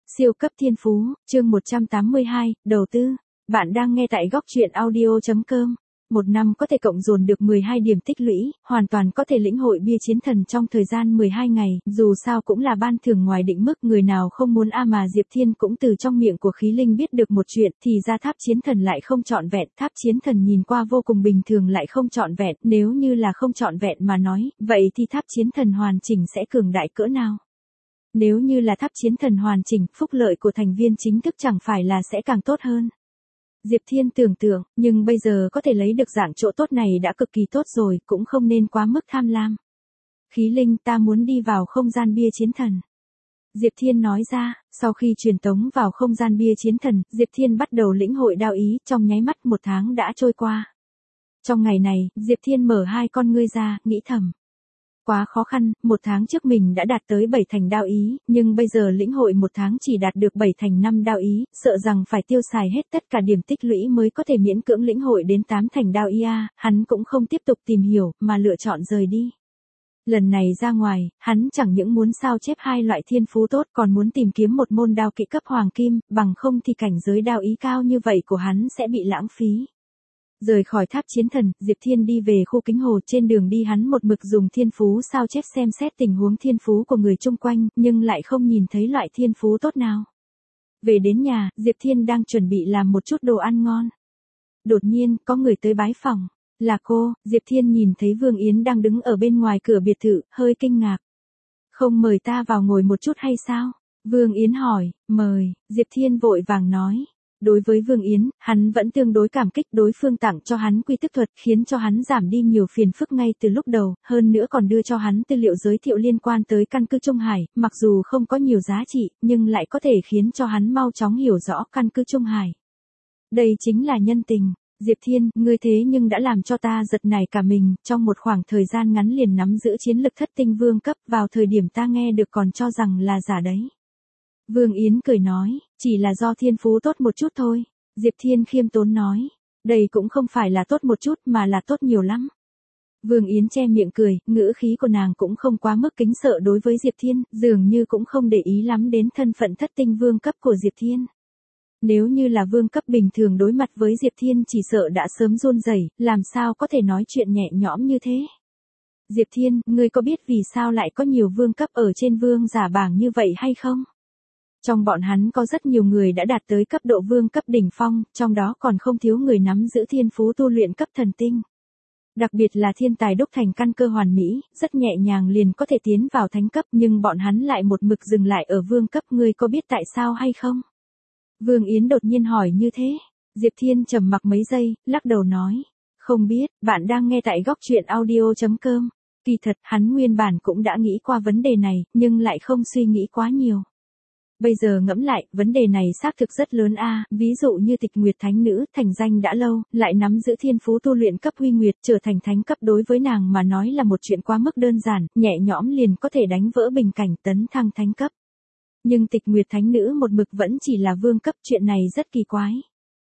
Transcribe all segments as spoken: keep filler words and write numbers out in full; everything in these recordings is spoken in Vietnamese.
Siêu cấp thiên phú, chương một trăm tám mươi hai, đầu tư. Bạn đang nghe tại góc truyện audio chấm com. Một năm có thể cộng dồn được mười hai điểm tích lũy, hoàn toàn có thể lĩnh hội bia chiến thần trong thời gian mười hai ngày, dù sao cũng là ban thưởng ngoài định mức, người nào không muốn a mà Diệp Thiên cũng từ trong miệng của Khí Linh biết được một chuyện, thì ra tháp chiến thần lại không trọn vẹn, tháp chiến thần nhìn qua vô cùng bình thường lại không trọn vẹn, nếu như là không trọn vẹn mà nói, vậy thì tháp chiến thần hoàn chỉnh sẽ cường đại cỡ nào? Nếu như là tháp chiến thần hoàn chỉnh, phúc lợi của thành viên chính thức chẳng phải là sẽ càng tốt hơn. Diệp Thiên tưởng tượng, nhưng bây giờ có thể lấy được dạng chỗ tốt này đã cực kỳ tốt rồi, cũng không nên quá mức tham lam. Khí Linh, ta muốn đi vào không gian bia chiến thần. Diệp Thiên nói ra, sau khi truyền tống vào không gian bia chiến thần, Diệp Thiên bắt đầu lĩnh hội đao ý, trong nháy mắt một tháng đã trôi qua. Trong ngày này, Diệp Thiên mở hai con ngươi ra, nghĩ thầm. Quá khó khăn, một tháng trước mình đã đạt tới bảy thành đao ý, nhưng bây giờ lĩnh hội một tháng chỉ đạt được bảy thành năm đao ý, sợ rằng phải tiêu xài hết tất cả điểm tích lũy mới có thể miễn cưỡng lĩnh hội đến tám thành đao ý a, hắn cũng không tiếp tục tìm hiểu, mà lựa chọn rời đi. Lần này ra ngoài, hắn chẳng những muốn sao chép hai loại thiên phú tốt còn muốn tìm kiếm một môn đao kỹ cấp hoàng kim, bằng không thì cảnh giới đao ý cao như vậy của hắn sẽ bị lãng phí. Rời khỏi tháp chiến thần, Diệp Thiên đi về khu kính hồ, trên đường đi hắn một mực dùng thiên phú sao chép xem xét tình huống thiên phú của người chung quanh, nhưng lại không nhìn thấy loại thiên phú tốt nào. Về đến nhà, Diệp Thiên đang chuẩn bị làm một chút đồ ăn ngon. Đột nhiên, có người tới bái phòng. Là cô. Diệp Thiên nhìn thấy Vương Yến đang đứng ở bên ngoài cửa biệt thự, hơi kinh ngạc. Không mời ta vào ngồi một chút hay sao? Vương Yến hỏi. Mời. Diệp Thiên vội vàng nói. Đối với Vương Yến, hắn vẫn tương đối cảm kích, đối phương tặng cho hắn quy tức thuật, khiến cho hắn giảm đi nhiều phiền phức ngay từ lúc đầu, hơn nữa còn đưa cho hắn tư liệu giới thiệu liên quan tới căn cứ Trung Hải, mặc dù không có nhiều giá trị, nhưng lại có thể khiến cho hắn mau chóng hiểu rõ căn cứ Trung Hải. Đây chính là nhân tình. Diệp Thiên, ngươi thế nhưng đã làm cho ta giật nảy cả mình, trong một khoảng thời gian ngắn liền nắm giữ chiến lực thất tinh vương cấp, vào thời điểm ta nghe được còn cho rằng là giả đấy. Vương Yến cười nói, chỉ là do thiên phú tốt một chút thôi. Diệp Thiên khiêm tốn nói, đây cũng không phải là tốt một chút mà là tốt nhiều lắm. Vương Yến che miệng cười, ngữ khí của nàng cũng không quá mức kính sợ đối với Diệp Thiên, dường như cũng không để ý lắm đến thân phận thất tinh vương cấp của Diệp Thiên. Nếu như là vương cấp bình thường đối mặt với Diệp Thiên chỉ sợ đã sớm run rẩy, làm sao có thể nói chuyện nhẹ nhõm như thế. Diệp Thiên, ngươi có biết vì sao lại có nhiều vương cấp ở trên vương giả bảng như vậy hay không? Trong bọn hắn có rất nhiều người đã đạt tới cấp độ vương cấp đỉnh phong, trong đó còn không thiếu người nắm giữ thiên phú tu luyện cấp thần tinh. Đặc biệt là thiên tài đúc thành căn cơ hoàn mỹ, rất nhẹ nhàng liền có thể tiến vào thánh cấp, nhưng bọn hắn lại một mực dừng lại ở vương cấp, ngươi có biết tại sao hay không? Vương Yến đột nhiên hỏi như thế. Diệp Thiên trầm mặc mấy giây, lắc đầu nói, không biết, bạn đang nghe tại góc truyện audio chấm com. Kỳ thật, hắn nguyên bản cũng đã nghĩ qua vấn đề này, nhưng lại không suy nghĩ quá nhiều. Bây giờ ngẫm lại, vấn đề này xác thực rất lớn a, ví dụ như Tịch Nguyệt Thánh Nữ, thành danh đã lâu, lại nắm giữ thiên phú tu luyện cấp Huy Nguyệt, trở thành thánh cấp đối với nàng mà nói là một chuyện quá mức đơn giản, nhẹ nhõm liền có thể đánh vỡ bình cảnh tấn thăng thánh cấp. Nhưng Tịch Nguyệt Thánh Nữ một mực vẫn chỉ là vương cấp, chuyện này rất kỳ quái.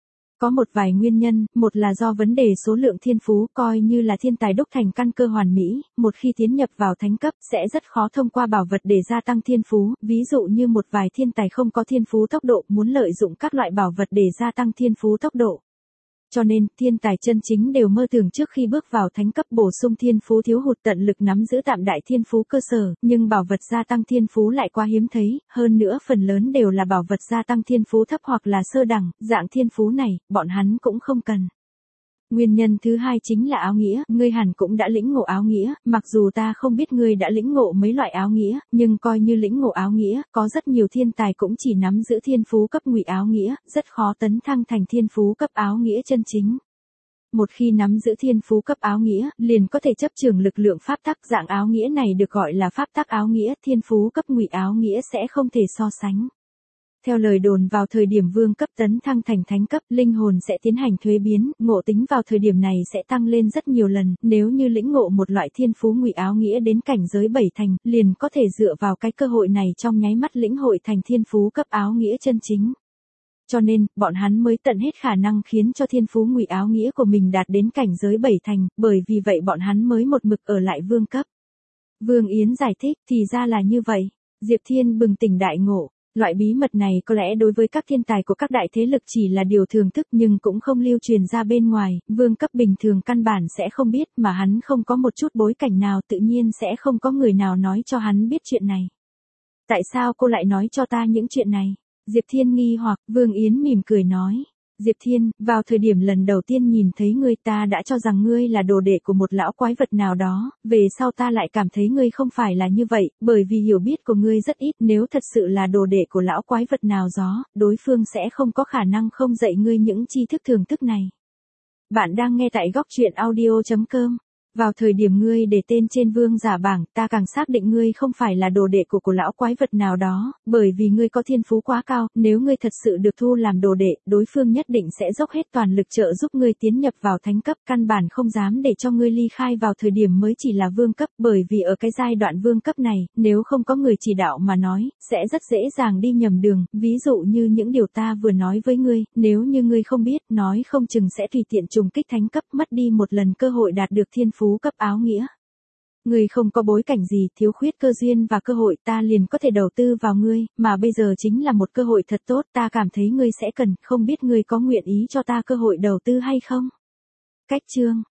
Có một vài nguyên nhân, một là do vấn đề số lượng thiên phú, coi như là thiên tài đúc thành căn cơ hoàn mỹ, một khi tiến nhập vào thánh cấp sẽ rất khó thông qua bảo vật để gia tăng thiên phú, ví dụ như một vài thiên tài không có thiên phú tốc độ, muốn lợi dụng các loại bảo vật để gia tăng thiên phú tốc độ. Cho nên, thiên tài chân chính đều mơ tưởng trước khi bước vào thánh cấp bổ sung thiên phú thiếu hụt tận lực nắm giữ tạm đại thiên phú cơ sở, nhưng bảo vật gia tăng thiên phú lại quá hiếm thấy, hơn nữa phần lớn đều là bảo vật gia tăng thiên phú thấp hoặc là sơ đẳng, dạng thiên phú này, bọn hắn cũng không cần. Nguyên nhân thứ hai chính là áo nghĩa, ngươi hẳn cũng đã lĩnh ngộ áo nghĩa, mặc dù ta không biết ngươi đã lĩnh ngộ mấy loại áo nghĩa, nhưng coi như lĩnh ngộ áo nghĩa, có rất nhiều thiên tài cũng chỉ nắm giữ thiên phú cấp ngụy áo nghĩa, rất khó tấn thăng thành thiên phú cấp áo nghĩa chân chính. Một khi nắm giữ thiên phú cấp áo nghĩa, liền có thể chấp trường lực lượng pháp tắc, dạng áo nghĩa này được gọi là pháp tắc áo nghĩa, thiên phú cấp ngụy áo nghĩa sẽ không thể so sánh. Theo lời đồn vào thời điểm vương cấp tấn thăng thành thánh cấp, linh hồn sẽ tiến hành thuế biến, ngộ tính vào thời điểm này sẽ tăng lên rất nhiều lần, nếu như lĩnh ngộ một loại thiên phú ngụy áo nghĩa đến cảnh giới bảy thành, liền có thể dựa vào cái cơ hội này trong nháy mắt lĩnh hội thành thiên phú cấp áo nghĩa chân chính. Cho nên, bọn hắn mới tận hết khả năng khiến cho thiên phú ngụy áo nghĩa của mình đạt đến cảnh giới bảy thành, bởi vì vậy bọn hắn mới một mực ở lại vương cấp. Vương Yến giải thích, thì ra là như vậy. Diệp Thiên bừng tỉnh đại ngộ. Loại bí mật này có lẽ đối với các thiên tài của các đại thế lực chỉ là điều thường thức nhưng cũng không lưu truyền ra bên ngoài, vương cấp bình thường căn bản sẽ không biết mà hắn không có một chút bối cảnh nào tự nhiên sẽ không có người nào nói cho hắn biết chuyện này. Tại sao cô lại nói cho ta những chuyện này? Diệp Thiên nghi hoặc, Vương Yến mỉm cười nói. Diệp Thiên, vào thời điểm lần đầu tiên nhìn thấy ngươi ta đã cho rằng ngươi là đồ đệ của một lão quái vật nào đó, về sau ta lại cảm thấy ngươi không phải là như vậy, bởi vì hiểu biết của ngươi rất ít, nếu thật sự là đồ đệ của lão quái vật nào đó, đối phương sẽ không có khả năng không dạy ngươi những tri thức thường thức này. Bạn đang nghe tại góc truyện audio chấm com. Vào thời điểm ngươi để tên trên vương giả bảng, ta càng xác định ngươi không phải là đồ đệ của của lão quái vật nào đó, bởi vì ngươi có thiên phú quá cao, nếu ngươi thật sự được thu làm đồ đệ, đối phương nhất định sẽ dốc hết toàn lực trợ giúp ngươi tiến nhập vào thánh cấp, căn bản không dám để cho ngươi ly khai vào thời điểm mới chỉ là vương cấp, bởi vì ở cái giai đoạn vương cấp này, nếu không có người chỉ đạo mà nói, sẽ rất dễ dàng đi nhầm đường, ví dụ như những điều ta vừa nói với ngươi, nếu như ngươi không biết, nói không chừng sẽ tùy tiện trùng kích thánh cấp, mất đi một lần cơ hội đạt được thiên phú cấp áo nghĩa. Ngươi không có bối cảnh gì, thiếu khuyết cơ duyên và cơ hội, ta liền có thể đầu tư vào ngươi, mà bây giờ chính là một cơ hội thật tốt, ta cảm thấy ngươi sẽ cần, không biết ngươi có nguyện ý cho ta cơ hội đầu tư hay không? Cách chương